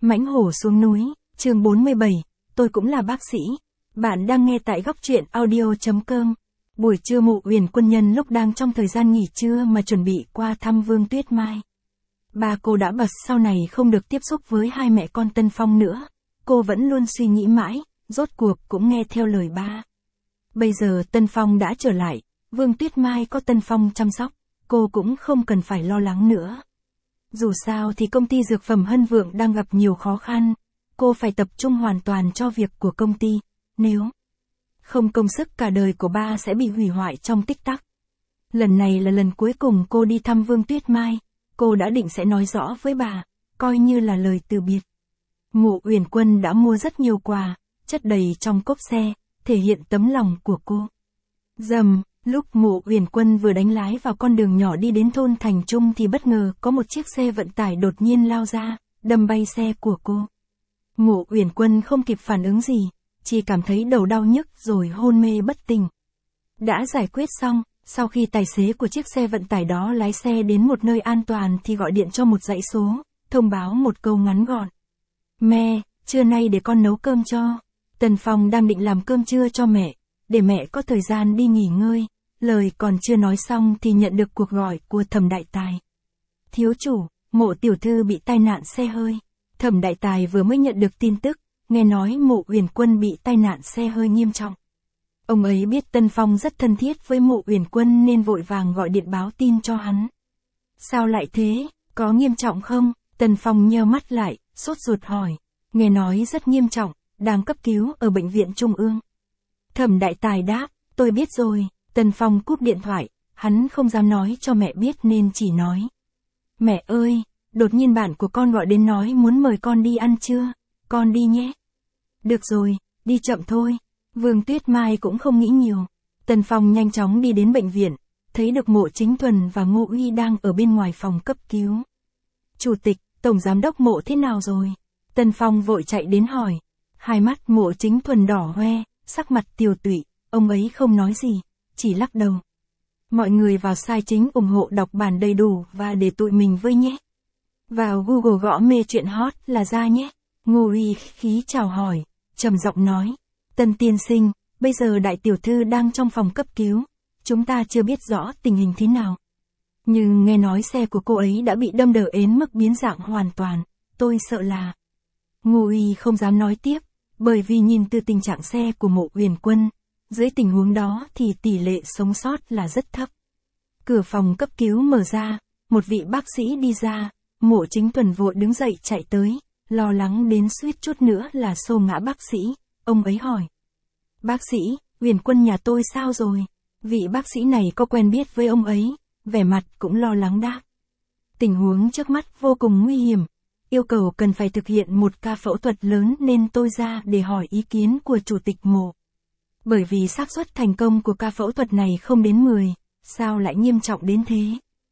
Mãnh hổ xuống núi, chương 47, tôi cũng là bác sĩ. Bạn đang nghe tại góc truyện audio.com. Buổi trưa Mộ Uyển Quân nhân lúc đang trong thời gian nghỉ trưa mà chuẩn bị qua thăm Vương Tuyết Mai. Ba cô đã bật sau này không được tiếp xúc với hai mẹ con Tân Phong nữa. Cô vẫn luôn suy nghĩ mãi, rốt cuộc cũng nghe theo lời ba. Bây giờ Tân Phong đã trở lại, Vương Tuyết Mai có Tân Phong chăm sóc, cô cũng không cần phải lo lắng nữa. Dù sao thì công ty dược phẩm Hân Vượng đang gặp nhiều khó khăn, cô phải tập trung hoàn toàn cho việc của công ty, nếu không công sức cả đời của ba sẽ bị hủy hoại trong tích tắc. Lần này là lần cuối cùng cô đi thăm Vương Tuyết Mai, cô đã định sẽ nói rõ với bà, coi như là lời từ biệt. Mộ Uyển Quân đã mua rất nhiều quà, chất đầy trong cốp xe, thể hiện tấm lòng của cô. Rầm, lúc Mộ Uyển Quân vừa đánh lái vào con đường nhỏ đi đến thôn Thành Trung thì bất ngờ có một chiếc xe vận tải đột nhiên lao ra, đâm bay xe của cô. Mộ Uyển Quân không kịp phản ứng gì, chỉ cảm thấy đầu đau nhức rồi hôn mê bất tỉnh. Đã giải quyết xong, sau khi tài xế của chiếc xe vận tải đó lái xe đến một nơi an toàn thì gọi điện cho một dãy số, thông báo một câu ngắn gọn. Mẹ, trưa nay để con nấu cơm cho. Tần Phong đang định làm cơm trưa cho mẹ, để mẹ có thời gian đi nghỉ ngơi. Lời còn chưa nói xong thì nhận được cuộc gọi của Thẩm Đại Tài. Thiếu chủ, Mộ tiểu thư bị tai nạn xe hơi. Thẩm Đại Tài vừa mới nhận được tin tức, nghe nói Mộ Uyển Quân bị tai nạn xe hơi nghiêm trọng. Ông ấy biết Tân Phong rất thân thiết với Mộ Uyển Quân nên vội vàng gọi điện báo tin cho hắn. Sao lại thế, có nghiêm trọng không? Tân Phong nheo mắt lại, sốt ruột hỏi. Nghe nói rất nghiêm trọng, đang cấp cứu ở bệnh viện Trung ương. Thẩm Đại Tài đáp, tôi biết rồi. Tân Phong cúp điện thoại, hắn không dám nói cho mẹ biết nên chỉ nói. Mẹ ơi, đột nhiên bạn của con gọi đến nói muốn mời con đi ăn trưa, con đi nhé. Được rồi, đi chậm thôi. Vương Tuyết Mai cũng không nghĩ nhiều. Tân Phong nhanh chóng đi đến bệnh viện, thấy được Mộ Chính Thuần và Ngô Uy đang ở bên ngoài phòng cấp cứu. Chủ tịch, Tổng Giám đốc Mộ thế nào rồi? Tân Phong vội chạy đến hỏi. Hai mắt Mộ Chính Thuần đỏ hoe, sắc mặt tiều tụy, ông ấy không nói gì, chỉ lắc đầu. Mọi người vào sai chính ủng hộ đọc bản đầy đủ và để tụi mình với nhé. Vào Google gõ mê chuyện hot là ra nhé. Ngô Uy khí chào hỏi, trầm giọng nói. Tân tiên sinh, bây giờ đại tiểu thư đang trong phòng cấp cứu, chúng ta chưa biết rõ tình hình thế nào. Nhưng nghe nói xe của cô ấy đã bị đâm đờ đến mức biến dạng hoàn toàn, tôi sợ là... Ngô Uy không dám nói tiếp, bởi vì nhìn từ tình trạng xe của Mộ Uyển Quân, dưới tình huống đó thì tỷ lệ sống sót là rất thấp. Cửa phòng cấp cứu mở ra, một vị bác sĩ đi ra, Mộ Chính Thuần vội đứng dậy chạy tới, lo lắng đến suýt chút nữa là xô ngã bác sĩ, ông ấy hỏi. Bác sĩ, Uyển Quân nhà tôi sao rồi? Vị bác sĩ này có quen biết với ông ấy, vẻ mặt cũng lo lắng đáp. Tình huống trước mắt vô cùng nguy hiểm, yêu cầu cần phải thực hiện một ca phẫu thuật lớn nên tôi ra để hỏi ý kiến của chủ tịch Mộ. Bởi vì xác suất thành công của ca phẫu thuật này không đến 10, sao lại nghiêm trọng đến thế?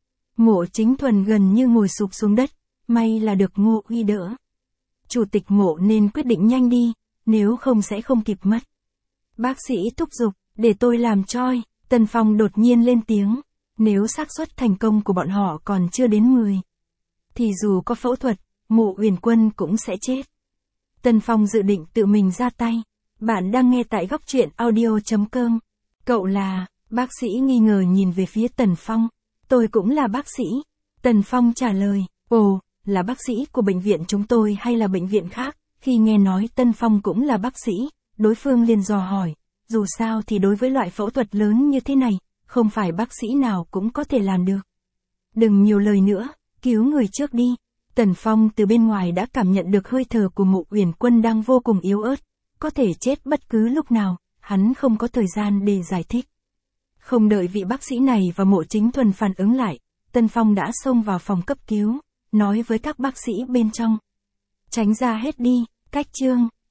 Mộ Chính Thuần gần như ngồi sụp xuống đất, may là được Ngô Uy đỡ. Chủ tịch Mộ nên quyết định nhanh đi, nếu không sẽ không kịp mất. Bác sĩ thúc giục, để tôi làm choi. Tân Phong đột nhiên lên tiếng, nếu xác suất thành công của bọn họ còn chưa đến 10, thì dù có phẫu thuật, Mộ Uyển Quân cũng sẽ chết. Tân Phong dự định tự mình ra tay. Bạn đang nghe tại góc truyện audio.com. Cậu là... Bác sĩ nghi ngờ nhìn về phía Tần Phong. Tôi cũng là bác sĩ. Tần Phong trả lời. Ồ, là bác sĩ của bệnh viện chúng tôi hay là bệnh viện khác? Khi nghe nói Tân Phong cũng là bác sĩ, đối phương liền dò hỏi. Dù sao thì đối với loại phẫu thuật lớn như thế này, không phải bác sĩ nào cũng có thể làm được. Đừng nhiều lời nữa, cứu người trước đi. Tần Phong từ bên ngoài đã cảm nhận được hơi thở của Mộ Uyển Quân đang vô cùng yếu ớt, có thể chết bất cứ lúc nào, hắn không có thời gian để giải thích. Không đợi vị bác sĩ này và Mộ Chính Thuần phản ứng lại, Tân Phong đã xông vào phòng cấp cứu, nói với các bác sĩ bên trong. Tránh ra hết đi, cách chương.